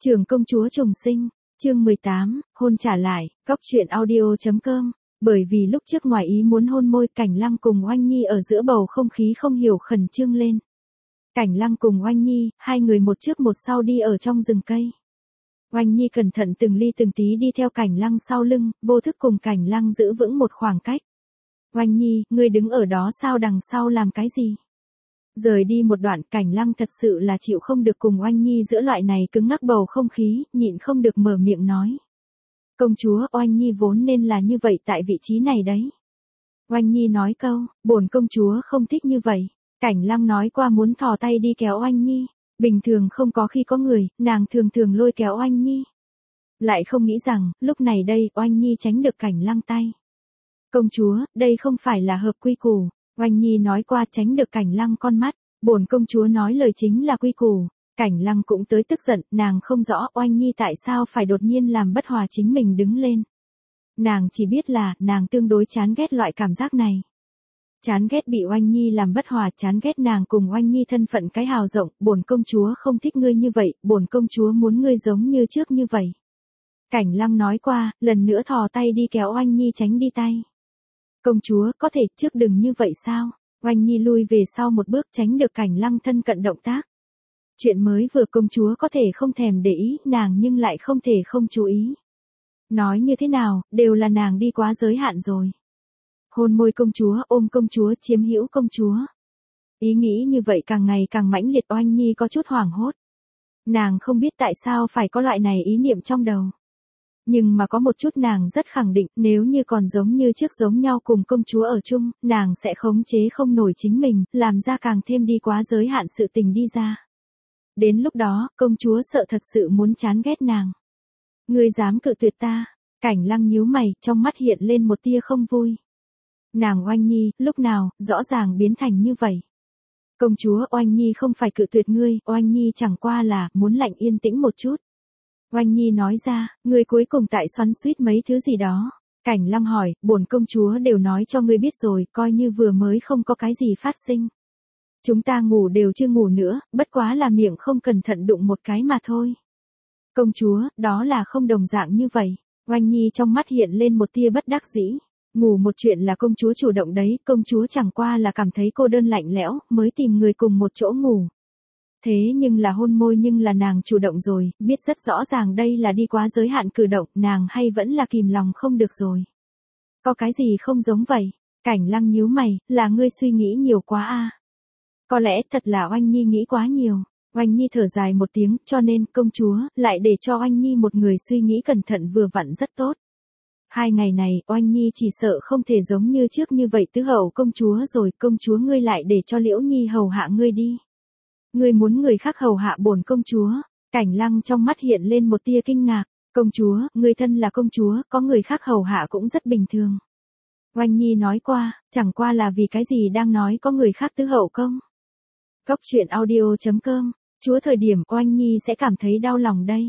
Trưởng công chúa trùng sinh, chương 18, hôn trả lại, góc truyện audio.com. Bởi vì lúc trước ngoài ý muốn hôn môi, Cảnh Lăng cùng Oanh Nhi ở giữa bầu không khí không hiểu khẩn trương lên. Cảnh Lăng cùng Oanh Nhi, hai người một trước một sau đi ở trong rừng cây. Oanh Nhi cẩn thận từng ly từng tí đi theo Cảnh Lăng sau lưng, vô thức cùng Cảnh Lăng giữ vững một khoảng cách. Oanh Nhi, ngươi đứng ở đó sao, đằng sau làm cái gì? Rời đi một đoạn, Cảnh Lăng thật sự là chịu không được cùng Oanh Nhi giữa loại này cứng ngắc bầu không khí, nhịn không được mở miệng nói. Công chúa, Oanh Nhi vốn nên là như vậy tại vị trí này đấy. Oanh Nhi nói câu, bổn công chúa không thích như vậy. Cảnh Lăng nói qua muốn thò tay đi kéo Oanh Nhi. Bình thường không có khi có người, nàng thường thường lôi kéo Oanh Nhi. Lại không nghĩ rằng, lúc này đây, Oanh Nhi tránh được Cảnh Lăng tay. Công chúa, đây không phải là hợp quy củ. Oanh Nhi nói qua tránh được Cảnh Lăng con mắt. Bổn công chúa nói lời chính là quy củ. Cảnh Lăng cũng tới tức giận, nàng không rõ Oanh Nhi tại sao phải đột nhiên làm bất hòa chính mình đứng lên. Nàng chỉ biết là, nàng tương đối chán ghét loại cảm giác này. Chán ghét bị Oanh Nhi làm bất hòa, chán ghét nàng cùng Oanh Nhi thân phận cái hào rộng, bổn công chúa không thích ngươi như vậy, bổn công chúa muốn ngươi giống như trước như vậy. Cảnh Lăng nói qua, lần nữa thò tay đi kéo Oanh Nhi tránh đi tay. Công chúa, có thể trước đừng như vậy sao? Oanh Nhi lui về sau một bước tránh được Cảnh Lăng thân cận động tác. Chuyện mới vừa công chúa có thể không thèm để ý, nàng nhưng lại không thể không chú ý. Nói như thế nào, đều là nàng đi quá giới hạn rồi. Hôn môi công chúa, ôm công chúa, chiếm hữu công chúa. Ý nghĩ như vậy càng ngày càng mãnh liệt, Oanh Nhi có chút hoảng hốt. Nàng không biết tại sao phải có loại này ý niệm trong đầu. Nhưng mà có một chút nàng rất khẳng định, nếu như còn giống như trước giống nhau cùng công chúa ở chung, nàng sẽ khống chế không nổi chính mình, làm ra càng thêm đi quá giới hạn sự tình đi ra. Đến lúc đó, công chúa sợ thật sự muốn chán ghét nàng. Ngươi dám cự tuyệt ta? Cảnh Lăng nhíu mày, trong mắt hiện lên một tia không vui. Nàng Oanh Nhi, lúc nào, rõ ràng biến thành như vậy. Công chúa, Oanh Nhi không phải cự tuyệt ngươi, Oanh Nhi chẳng qua là, muốn lạnh yên tĩnh một chút. Oanh Nhi nói ra, ngươi cuối cùng tại xoắn xuýt mấy thứ gì đó. Cảnh Lăng hỏi, bổn công chúa đều nói cho ngươi biết rồi, coi như vừa mới không có cái gì phát sinh. Chúng ta ngủ đều chưa ngủ nữa, bất quá là miệng không cẩn thận đụng một cái mà thôi. Công chúa, đó là không đồng dạng như vậy. Oanh Nhi trong mắt hiện lên một tia bất đắc dĩ. Ngủ một chuyện là công chúa chủ động đấy, công chúa chẳng qua là cảm thấy cô đơn lạnh lẽo, mới tìm người cùng một chỗ ngủ. Thế nhưng là hôn môi nhưng là nàng chủ động rồi, biết rất rõ ràng đây là đi quá giới hạn cử động, nàng hay vẫn là kìm lòng không được rồi. Có cái gì không giống vậy? Cảnh Lăng nhíu mày, là ngươi suy nghĩ nhiều quá à? Có lẽ thật là Oanh Nhi nghĩ quá nhiều. Oanh Nhi thở dài một tiếng, cho nên, công chúa, lại để cho Oanh Nhi một người suy nghĩ cẩn thận vừa vặn rất tốt. 2 ngày này, Oanh Nhi chỉ sợ không thể giống như trước như vậy tứ hậu công chúa rồi, công chúa ngươi lại để cho Liễu Nhi hầu hạ ngươi đi. Ngươi muốn người khác hầu hạ bổn công chúa? Cảnh Lăng trong mắt hiện lên một tia kinh ngạc. Công chúa, ngươi thân là công chúa, có người khác hầu hạ cũng rất bình thường. Oanh Nhi nói qua, chẳng qua là vì cái gì đang nói có người khác tứ hậu công. Góc truyện audio.com, chúa thời điểm Oanh Nhi sẽ cảm thấy đau lòng đây.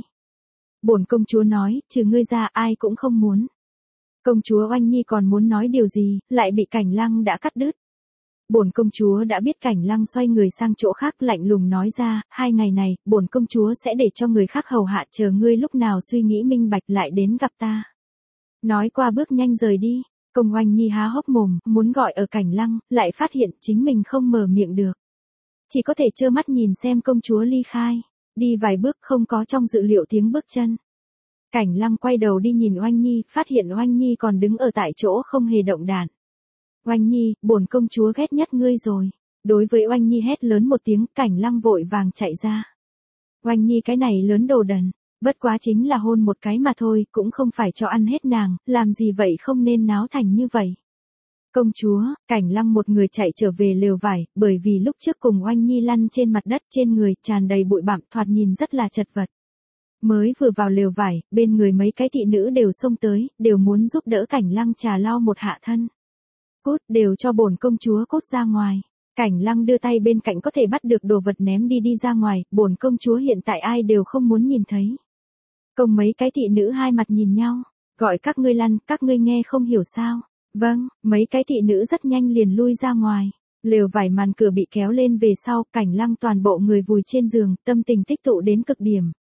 Bổn công chúa nói, trừ ngươi ra ai cũng không muốn. Công chúa Oanh Nhi còn muốn nói điều gì, lại bị Cảnh Lăng đã cắt đứt. Bổn công chúa đã biết. Cảnh Lăng xoay người sang chỗ khác lạnh lùng nói ra, 2 ngày này, bổn công chúa sẽ để cho người khác hầu hạ, chờ ngươi lúc nào suy nghĩ minh bạch lại đến gặp ta. Nói qua bước nhanh rời đi, công Oanh Nhi há hốc mồm, muốn gọi ở Cảnh Lăng, lại phát hiện chính mình không mở miệng được. Chỉ có thể trơ mắt nhìn xem công chúa ly khai, đi vài bước không có trong dự liệu tiếng bước chân. Cảnh Lăng quay đầu đi nhìn Oanh Nhi, phát hiện Oanh Nhi còn đứng ở tại chỗ không hề động đạn. Oanh Nhi, bổn công chúa ghét nhất ngươi rồi. Đối với Oanh Nhi hét lớn một tiếng, Cảnh Lăng vội vàng chạy ra. Oanh Nhi cái này lớn đồ đần, bất quá chính là hôn một cái mà thôi, cũng không phải cho ăn hết nàng, làm gì vậy không nên náo thành như vậy. Công chúa, Cảnh Lăng một người chạy trở về lều vải, bởi vì lúc trước cùng Oanh Nhi lăn trên mặt đất, trên người tràn đầy bụi bặm, thoạt nhìn rất là chật vật. Mới vừa vào lều vải, bên người mấy cái thị nữ đều xông tới, đều muốn giúp đỡ Cảnh Lăng trà lau một hạ thân. Cút, đều cho bổn công chúa cút ra ngoài. Cảnh Lăng đưa tay bên cạnh có thể bắt được đồ vật ném đi ra ngoài, bổn công chúa hiện tại ai đều không muốn nhìn thấy. Công mấy cái thị nữ hai mặt nhìn nhau, gọi các ngươi lăn, các ngươi nghe không hiểu sao? Vâng, mấy cái thị nữ rất nhanh liền lui ra ngoài. Lều vải màn cửa bị kéo lên về sau, Cảnh Lăng toàn bộ người vùi trên giường, tâm tình tích tụ đến cực điểm.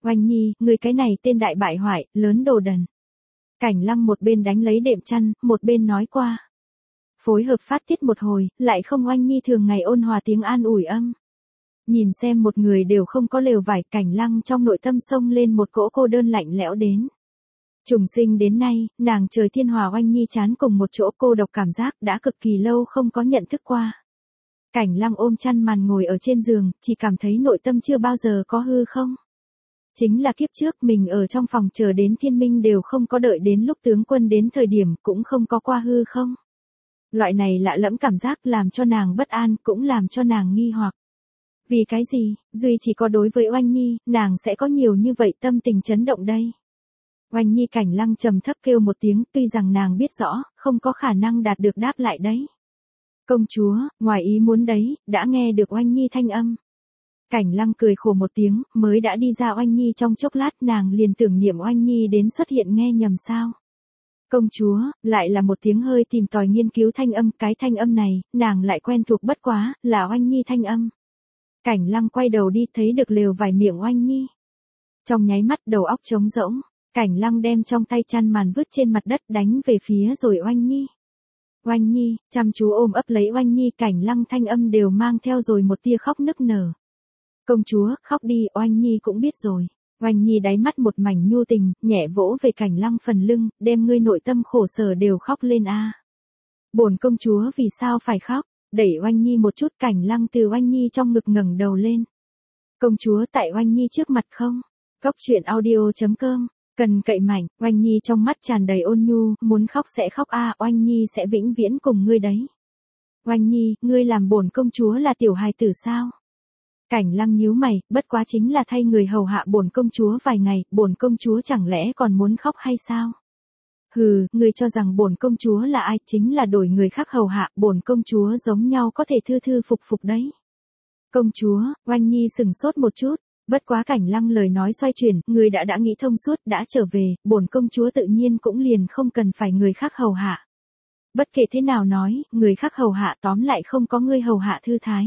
Oanh Nhi, ngươi cái này tên đại bại hoại, lớn đồ đần. Cảnh Lăng một bên đánh lấy đệm chăn, một bên nói qua. Phối hợp phát tiết một hồi, lại không Oanh Nhi thường ngày ôn hòa tiếng an ủi âm. Nhìn xem một người đều không có lều vải, Cảnh Lăng trong nội tâm xông lên một cỗ cô đơn lạnh lẽo đến. Trùng sinh đến nay, nàng trời thiên hòa Oanh Nhi chán cùng một chỗ cô độc cảm giác đã cực kỳ lâu không có nhận thức qua. Cảnh Lăng ôm chăn màn ngồi ở trên giường, chỉ cảm thấy nội tâm chưa bao giờ có hư không. Chính là kiếp trước mình ở trong phòng chờ đến thiên minh đều không có đợi đến lúc tướng quân đến thời điểm cũng không có qua hư không. Loại này lạ lẫm cảm giác làm cho nàng bất an cũng làm cho nàng nghi hoặc. Vì cái gì, duy chỉ có đối với Oanh Nhi, nàng sẽ có nhiều như vậy tâm tình chấn động đây. Oanh Nhi Cảnh Lăng trầm thấp kêu một tiếng, tuy rằng nàng biết rõ, không có khả năng đạt được đáp lại đấy. Công chúa, ngoài ý muốn đấy, đã nghe được Oanh Nhi thanh âm. Cảnh Lăng cười khổ một tiếng, mới đã đi ra Oanh Nhi trong chốc lát nàng liền tưởng niệm Oanh Nhi đến xuất hiện nghe nhầm sao. Công chúa, lại là một tiếng hơi tìm tòi nghiên cứu thanh âm, cái thanh âm này, nàng lại quen thuộc bất quá, là Oanh Nhi thanh âm. Cảnh Lăng quay đầu đi thấy được lều vải miệng Oanh Nhi. Trong nháy mắt đầu óc trống rỗng, Cảnh Lăng đem trong tay chăn màn vứt trên mặt đất đánh về phía rồi Oanh Nhi. Oanh Nhi, chăm chú ôm ấp lấy Oanh Nhi, Cảnh Lăng thanh âm đều mang theo rồi một tia khóc nức nở. Công chúa, khóc đi, Oanh Nhi cũng biết rồi. Oanh Nhi đáy mắt một mảnh nhu tình, nhẹ vỗ về Cảnh Lăng phần lưng, đem ngươi nội tâm khổ sở đều khóc lên a. Bổn công chúa vì sao phải khóc? Đẩy Oanh Nhi một chút, Cảnh Lăng từ Oanh Nhi trong ngực ngẩng đầu lên. Công chúa tại Oanh Nhi trước mặt không? Cốc truyện audio.com. Cần cậy mạnh, Oanh Nhi trong mắt tràn đầy ôn nhu, muốn khóc sẽ khóc a, Oanh Nhi sẽ vĩnh viễn cùng ngươi đấy. Oanh Nhi, ngươi làm bổn công chúa là tiểu hài tử sao? Cảnh Lăng nhíu mày, bất quá chính là thay người hầu hạ bổn công chúa vài ngày, bổn công chúa chẳng lẽ còn muốn khóc hay sao? Hừ, ngươi cho rằng bổn công chúa là ai, chính là đổi người khác hầu hạ, bổn công chúa giống nhau có thể thư thư phục phục đấy. Công chúa, Oanh Nhi sừng sốt một chút, bất quá Cảnh Lăng lời nói xoay chuyển, người đã nghĩ thông suốt, đã trở về, bổn công chúa tự nhiên cũng liền không cần phải người khác hầu hạ. Bất kể thế nào nói, người khác hầu hạ tóm lại không có ngươi hầu hạ thư thái.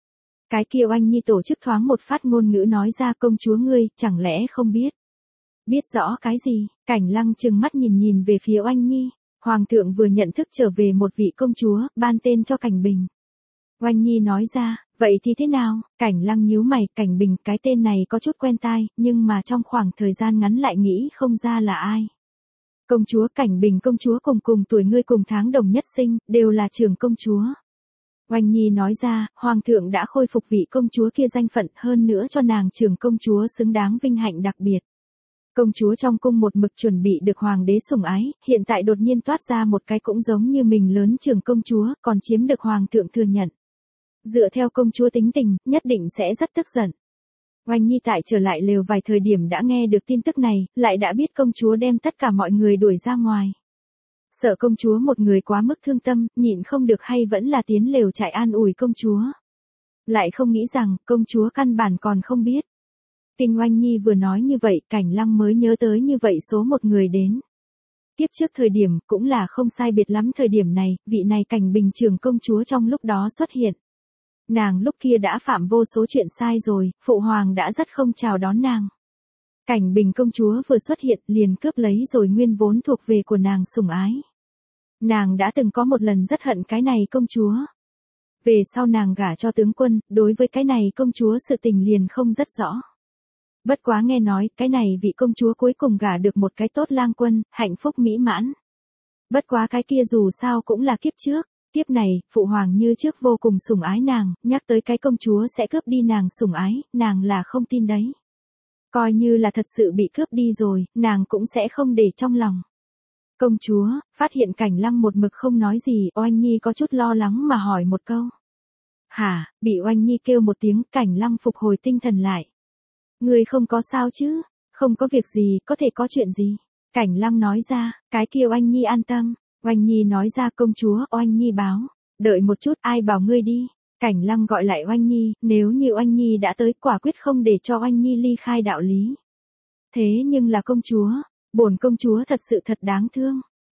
Cái kia Oanh Nhi tổ chức thoáng một phát ngôn ngữ nói ra, công chúa ngươi, chẳng lẽ không biết? Biết rõ cái gì? Cảnh Lăng trừng mắt nhìn về phía Oanh Nhi. Hoàng thượng vừa nhận thức trở về một vị công chúa, ban tên cho Cảnh Bình. Oanh Nhi nói ra, vậy thì thế nào? Cảnh Lăng nhíu mày, Cảnh Bình, cái tên này có chút quen tai, nhưng mà trong khoảng thời gian ngắn lại nghĩ không ra là ai. Công chúa Cảnh Bình, công chúa cùng tuổi ngươi, cùng tháng đồng nhất sinh, đều là trưởng công chúa. Oanh Nhi nói ra, Hoàng thượng đã khôi phục vị công chúa kia danh phận, hơn nữa cho nàng trưởng công chúa xứng đáng vinh hạnh đặc biệt. Công chúa trong cung một mực chuẩn bị được Hoàng đế sủng ái, hiện tại đột nhiên toát ra một cái cũng giống như mình lớn trưởng công chúa, còn chiếm được Hoàng thượng thừa nhận. Dựa theo công chúa tính tình, nhất định sẽ rất tức giận. Oanh Nhi tại trở lại lều vài thời điểm đã nghe được tin tức này, lại đã biết công chúa đem tất cả mọi người đuổi ra ngoài. Sợ công chúa một người quá mức thương tâm, nhịn không được hay vẫn là tiến lều trại an ủi công chúa. Lại không nghĩ rằng, công chúa căn bản còn không biết. Kinh Oanh Nhi vừa nói như vậy, Cảnh Lăng mới nhớ tới như vậy số một người đến. Tiếp trước thời điểm, cũng là không sai biệt lắm thời điểm này, vị này Cảnh Bình trưởng công chúa trong lúc đó xuất hiện. Nàng lúc kia đã phạm vô số chuyện sai rồi, phụ hoàng đã rất không chào đón nàng. Cảnh Bình công chúa vừa xuất hiện liền cướp lấy rồi nguyên vốn thuộc về của nàng sủng ái. Nàng đã từng có một lần rất hận cái này công chúa. Về sau nàng gả cho tướng quân, đối với cái này công chúa sự tình liền không rất rõ. Bất quá nghe nói, cái này vị công chúa cuối cùng gả được một cái tốt lang quân, hạnh phúc mỹ mãn. Bất quá cái kia dù sao cũng là kiếp trước, kiếp này, phụ hoàng như trước vô cùng sủng ái nàng, nhắc tới cái công chúa sẽ cướp đi nàng sủng ái, nàng là không tin đấy. Coi như là thật sự bị cướp đi rồi, nàng cũng sẽ không để trong lòng. Công chúa, phát hiện Cảnh Lăng một mực không nói gì, Oanh Nhi có chút lo lắng mà hỏi một câu. Hả, bị Oanh Nhi kêu một tiếng, Cảnh Lăng phục hồi tinh thần lại. Ngươi không có sao chứ, không có việc gì, có thể có chuyện gì. Cảnh Lăng nói ra, cái kia Oanh Nhi an tâm. Oanh Nhi nói ra, công chúa, Oanh Nhi báo. Đợi một chút, ai bảo ngươi đi. Cảnh Lăng gọi lại Oanh Nhi, nếu như Oanh Nhi đã tới, quả quyết không để cho Oanh Nhi ly khai đạo lý. Thế nhưng là công chúa, bổn công chúa thật sự thật đáng thương.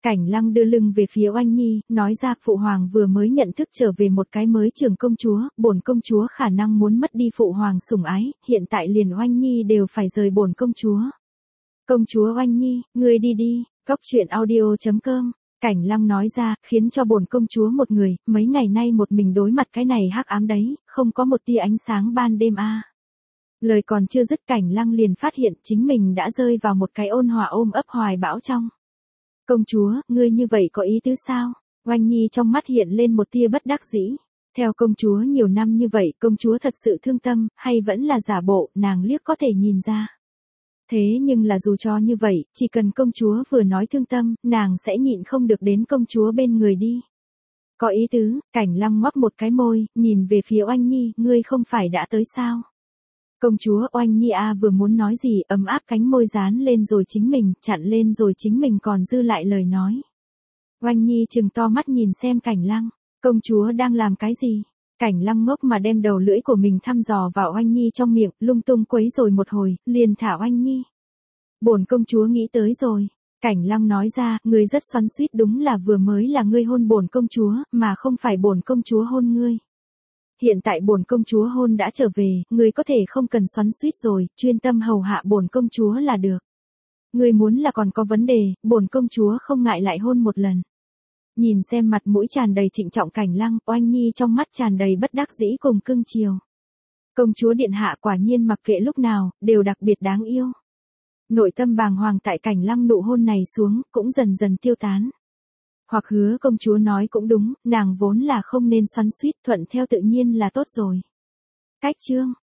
Cảnh Lăng đưa lưng về phía Oanh Nhi, nói ra phụ hoàng vừa mới nhận thức trở về một cái mới trưởng công chúa, bổn công chúa khả năng muốn mất đi phụ hoàng sủng ái, hiện tại liền Oanh Nhi đều phải rời bổn công chúa. Công chúa Oanh Nhi, ngươi đi đi, Cóc truyện audio.com. Cảnh Lăng nói ra, khiến cho bổn công chúa một người, mấy ngày nay một mình đối mặt cái này hắc ám đấy, không có một tia ánh sáng ban đêm a. Lời còn chưa dứt Cảnh Lăng liền phát hiện chính mình đã rơi vào một cái ôn hòa ôm ấp hoài bão trong. Công chúa, ngươi như vậy có ý tứ sao? Oanh Nhi trong mắt hiện lên một tia bất đắc dĩ. Theo công chúa nhiều năm như vậy, công chúa thật sự thương tâm, hay vẫn là giả bộ, nàng liếc có thể nhìn ra. Thế nhưng là dù cho như vậy, chỉ cần công chúa vừa nói thương tâm, nàng sẽ nhịn không được đến công chúa bên người đi. Có ý tứ, Cảnh Lăng ngoắc một cái môi, nhìn về phía Oanh Nhi, ngươi không phải đã tới sao? Công chúa Oanh Nhi vừa muốn nói gì, ấm áp cánh môi dán lên rồi chính mình, chặn lên rồi chính mình còn dư lại lời nói. Oanh Nhi trừng to mắt nhìn xem Cảnh Lăng, công chúa đang làm cái gì? Cảnh Lăng ngốc mà đem đầu lưỡi của mình thăm dò vào Oanh Nhi trong miệng, lung tung quấy rồi một hồi, liền thả Oanh Nhi. Bổn công chúa nghĩ tới rồi. Cảnh Lăng nói ra, ngươi rất xoắn xuýt, đúng là vừa mới là ngươi hôn bổn công chúa, mà không phải bổn công chúa hôn ngươi. Hiện tại bổn công chúa hôn đã trở về, ngươi có thể không cần xoắn xuýt rồi, chuyên tâm hầu hạ bổn công chúa là được. Ngươi muốn là còn có vấn đề, bổn công chúa không ngại lại hôn một lần. Nhìn xem mặt mũi tràn đầy trịnh trọng Cảnh Lăng, Oanh Nhi trong mắt tràn đầy bất đắc dĩ cùng cưng chiều. Công chúa điện hạ quả nhiên mặc kệ lúc nào, đều đặc biệt đáng yêu. Nội tâm bàng hoàng tại Cảnh Lăng nụ hôn này xuống, cũng dần dần tiêu tán. Hoặc hứa công chúa nói cũng đúng, nàng vốn là không nên xoắn xuýt, thuận theo tự nhiên là tốt rồi. Cách chương